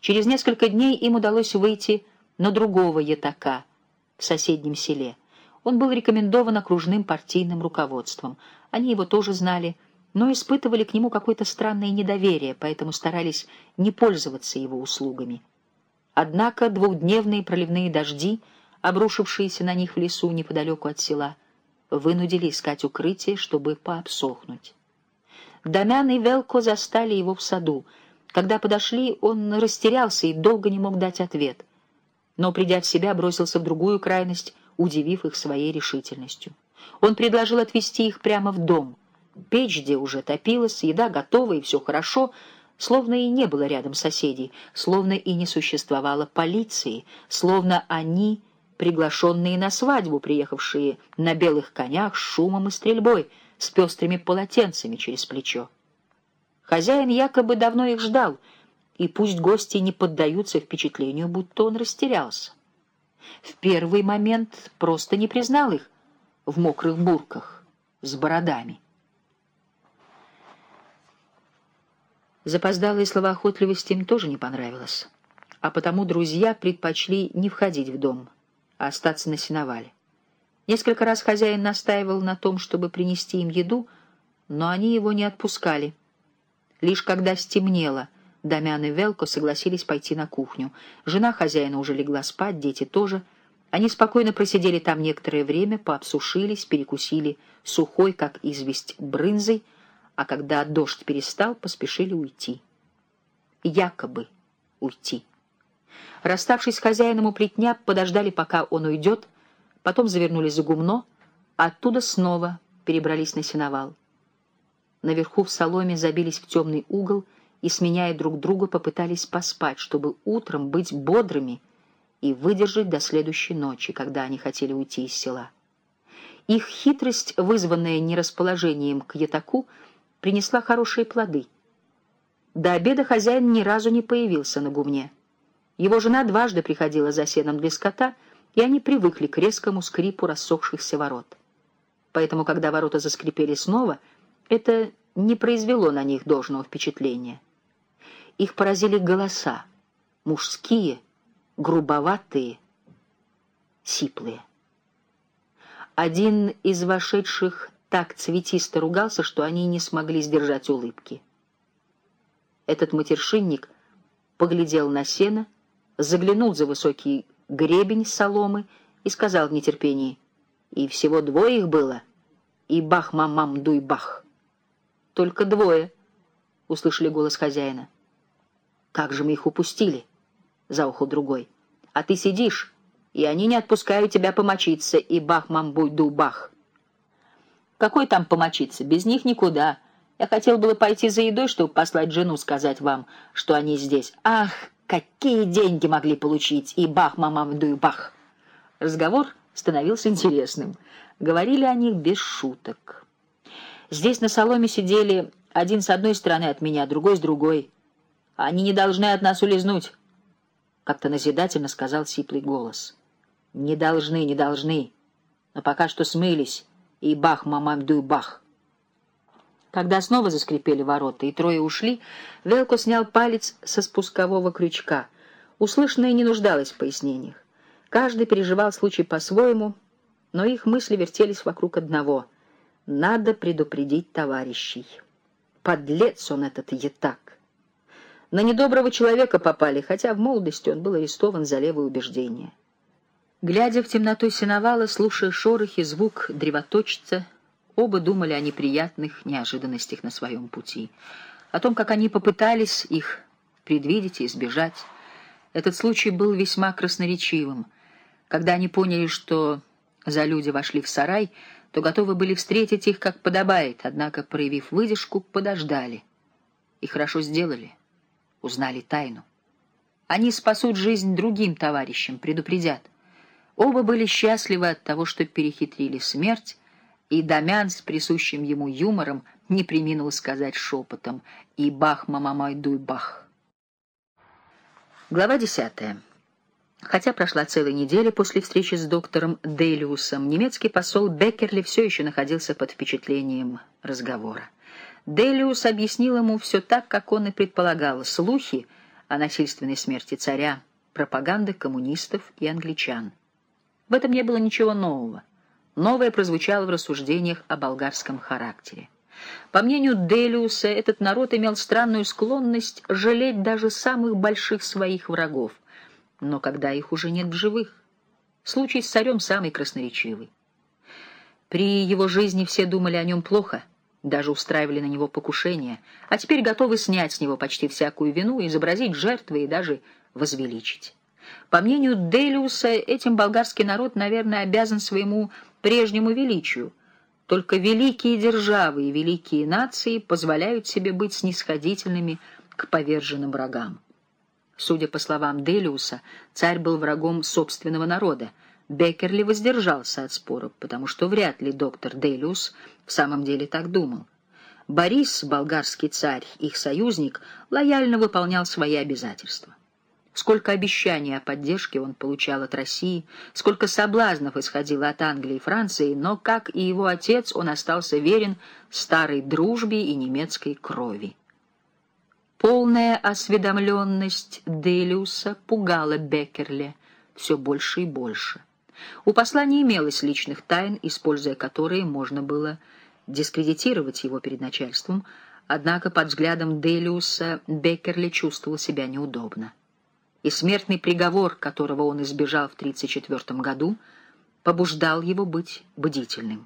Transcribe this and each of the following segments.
Через несколько дней им удалось выйти на другого ятака в соседнем селе. Он был рекомендован окружным партийным руководством. Они его тоже знали, но испытывали к нему какое-то странное недоверие, поэтому старались не пользоваться его услугами. Однако двухдневные проливные дожди, обрушившиеся на них в лесу неподалеку от села, вынудили искать укрытие, чтобы пообсохнуть. Дамян и Велко застали его в саду. Когда подошли, он растерялся и долго не мог дать ответ. Но, придя в себя, бросился в другую крайность, удивив их своей решительностью. Он предложил отвезти их прямо в дом. Печь где уже топилась, еда готова и все хорошо, словно и не было рядом соседей, словно и не существовало полиции, словно они приглашенные на свадьбу, приехавшие на белых конях с шумом и стрельбой, с пестрыми полотенцами через плечо. Хозяин якобы давно их ждал, и пусть гости не поддаются впечатлению, будто он растерялся. В первый момент просто не признал их в мокрых бурках с бородами. Запоздалая словоохотливость им тоже не понравилась, а потому друзья предпочли не входить в дом, а остаться на сеновале. Несколько раз хозяин настаивал на том, чтобы принести им еду, но они его не отпускали. Лишь когда стемнело, Дамян и Велко согласились пойти на кухню. Жена хозяина уже легла спать, дети тоже. Они спокойно просидели там некоторое время, пообсушились, перекусили сухой, как известь, брынзой, а когда дождь перестал, поспешили уйти. Якобы уйти. Расставшись с хозяином у плетня, подождали, пока он уйдет, потом завернули за гумно, а оттуда снова перебрались на сеновал. Наверху в соломе забились в темный угол и, сменяя друг друга, попытались поспать, чтобы утром быть бодрыми и выдержать до следующей ночи, когда они хотели уйти из села. Их хитрость, вызванная нерасположением к ятаку, принесла хорошие плоды. До обеда хозяин ни разу не появился на гумне. Его жена дважды приходила за сеном для скота, и они привыкли к резкому скрипу рассохшихся ворот. Поэтому, когда ворота заскрипели снова, это не произвело на них должного впечатления. Их поразили голоса, мужские, грубоватые, сиплые. Один из вошедших так цветисто ругался, что они не смогли сдержать улыбки. Этот матершинник поглядел на сено, заглянул за высокий гребень соломы и сказал в нетерпении: «И всего двое их было? И бах-мам-мам-дуй-бах!» «Только двое», — услышали голос хозяина. «Как же мы их упустили?» — заухал другой. «А ты сидишь, и они не отпускают тебя помочиться, и бах-мам-буй-ду-бах!» «Какой там помочиться? Без них никуда. Я хотел было пойти за едой, чтобы послать жену сказать вам, что они здесь. Ах, какие деньги могли получить! И бах-мам-мам-дуй-бах!» Разговор становился интересным. Говорили о них без шуток. «Здесь на соломе сидели один с одной стороны от меня, другой с другой. Они не должны от нас улизнуть», — как-то назидательно сказал сиплый голос. «Не должны, не должны. Но пока что смылись. И бах-мам-мам-дуй-бах». Когда снова заскрипели ворота и трое ушли, Велко снял палец со спускового крючка. Услышанное не нуждалось в пояснениях. Каждый переживал случай по-своему, но их мысли вертелись вокруг одного — надо предупредить товарищей. Подлец он, этот ятак. На недоброго человека попали, хотя в молодости он был арестован за левое убеждение. Глядя в темноту сеновала, слушая шорохи, звук древоточца, оба думали о неприятных неожиданностях на своем пути, о том, как они попытались их предвидеть и избежать. Этот случай был весьма красноречивым. Когда они поняли, что за люди вошли в сарай, то готовы были встретить их, как подобает, однако, проявив выдержку, подождали. И хорошо сделали, узнали тайну. Они спасут жизнь другим товарищам, предупредят. Оба были счастливы от того, что перехитрили смерть, и Дамян с присущим ему юмором не преминул сказать шепотом: «И бах-мамамай-дуй-бах». Глава 10. Хотя прошла целая неделя после встречи с доктором Делиусом, немецкий посол Беккерли все еще находился под впечатлением разговора. Делиус объяснил ему все так, как он и предполагал. Слухи о насильственной смерти царя, пропаганда коммунистов и англичан. В этом не было ничего нового. Новое прозвучало в рассуждениях о болгарском характере. По мнению Делиуса, этот народ имел странную склонность жалеть даже самых больших своих врагов, но когда их уже нет в живых. Случай с царем самый красноречивый. При его жизни все думали о нем плохо, даже устраивали на него покушения, а теперь готовы снять с него почти всякую вину, изобразить жертвы и даже возвеличить. По мнению Делиуса, этим болгарский народ, наверное, обязан своему прежнему величию. Только великие державы и великие нации позволяют себе быть снисходительными к поверженным врагам. Судя по словам Делиуса, царь был врагом собственного народа. Беккерли воздержался от споров, потому что вряд ли доктор Делиус в самом деле так думал. Борис, болгарский царь, их союзник, лояльно выполнял свои обязательства. Сколько обещаний о поддержке он получал от России, сколько соблазнов исходило от Англии и Франции, но, как и его отец, он остался верен старой дружбе и немецкой крови. Полная осведомленность Делиуса пугала Беккерли все больше и больше. У посла не имелось личных тайн, используя которые можно было дискредитировать его перед начальством, однако под взглядом Делиуса Беккерли чувствовал себя неудобно. И смертный приговор, которого он избежал в 1934 году, побуждал его быть бдительным.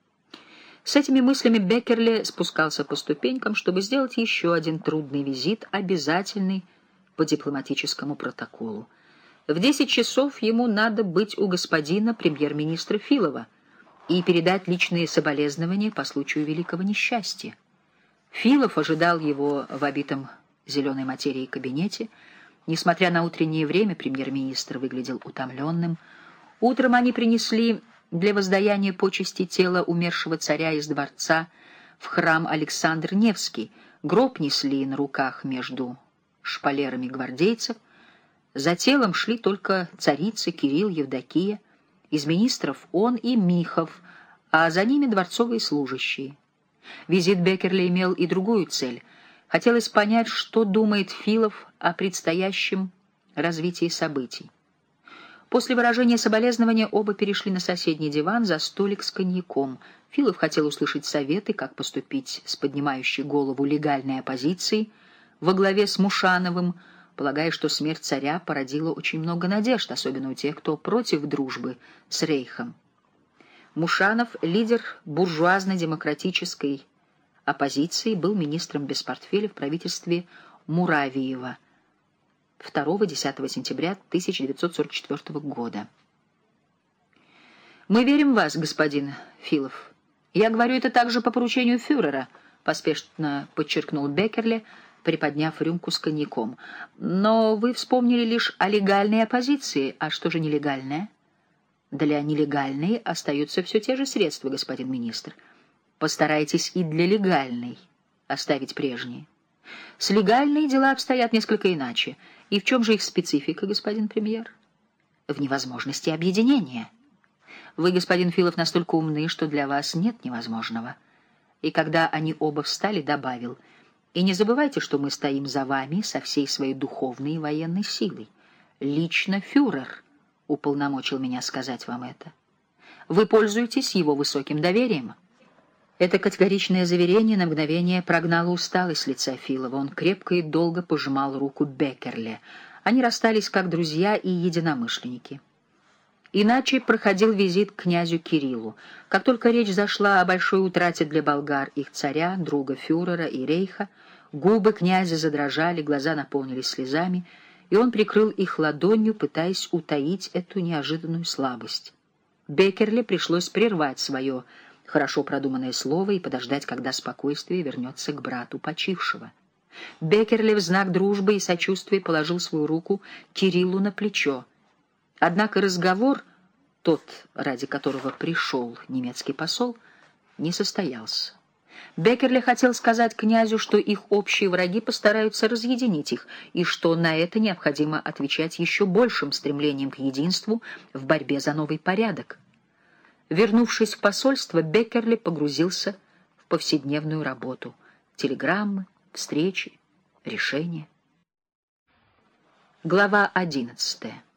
С этими мыслями Беккерли спускался по ступенькам, чтобы сделать еще один трудный визит, обязательный по дипломатическому протоколу. В 10 часов ему надо быть у господина премьер-министра Филова и передать личные соболезнования по случаю великого несчастья. Филов ожидал его в обитом зеленой материей кабинете. Несмотря на утреннее время, премьер-министр выглядел утомленным. Утром они принесли для воздаяния почести тело умершего царя из дворца в храм Александр Невский. Гроб несли на руках между шпалерами гвардейцев. За телом шли только царица, Кирилл, Евдокия. Из министров он и Михов, а за ними дворцовые служащие. Визит Беккерли имел и другую цель. Хотелось понять, что думает Филов о предстоящем развитии событий. После выражения соболезнования оба перешли на соседний диван за столик с коньяком. Филов хотел услышать советы, как поступить с поднимающей голову легальной оппозицией во главе с Мушановым, полагая, что смерть царя породила очень много надежд, особенно у тех, кто против дружбы с Рейхом. Мушанов, лидер буржуазно-демократической оппозиции, был министром без портфеля в правительстве Муравиева 2-10 сентября 1944 года. «Мы верим в вас, господин Филов. Я говорю это также по поручению фюрера», — поспешно подчеркнул Беккерли, приподняв рюмку с коньяком. «Но вы вспомнили лишь о легальной оппозиции. А что же нелегальное?» «Для нелегальной остаются все те же средства, господин министр. Постарайтесь и для легальной оставить прежние. С легальной дела обстоят несколько иначе. И в чем же их специфика, господин премьер?» «В невозможности объединения. Вы, господин Филов, настолько умны, что для вас нет невозможного». И когда они оба встали, добавил: «И не забывайте, что мы стоим за вами со всей своей духовной и военной силой. Лично фюрер уполномочил меня сказать вам это. Вы пользуетесь его высоким доверием». Это категоричное заверение на мгновение прогнало усталость с лица Филова. Он крепко и долго пожимал руку Беккерли. Они расстались как друзья и единомышленники. Иначе проходил визит к князю Кириллу. Как только речь зашла о большой утрате для болгар, их царя, друга фюрера и рейха, губы князя задрожали, глаза наполнились слезами, и он прикрыл их ладонью, пытаясь утаить эту неожиданную слабость. Беккерли пришлось прервать свое хорошо продуманное слово и подождать, когда спокойствие вернется к брату почившего. Беккерли в знак дружбы и сочувствия положил свою руку Кириллу на плечо. Однако разговор, тот, ради которого пришел немецкий посол, не состоялся. Беккерли хотел сказать князю, что их общие враги постараются разъединить их, и что на это необходимо отвечать еще большим стремлением к единству в борьбе за новый порядок. Вернувшись в посольство, Беккерли погрузился в повседневную работу. Телеграммы, встречи, решения. Глава 11.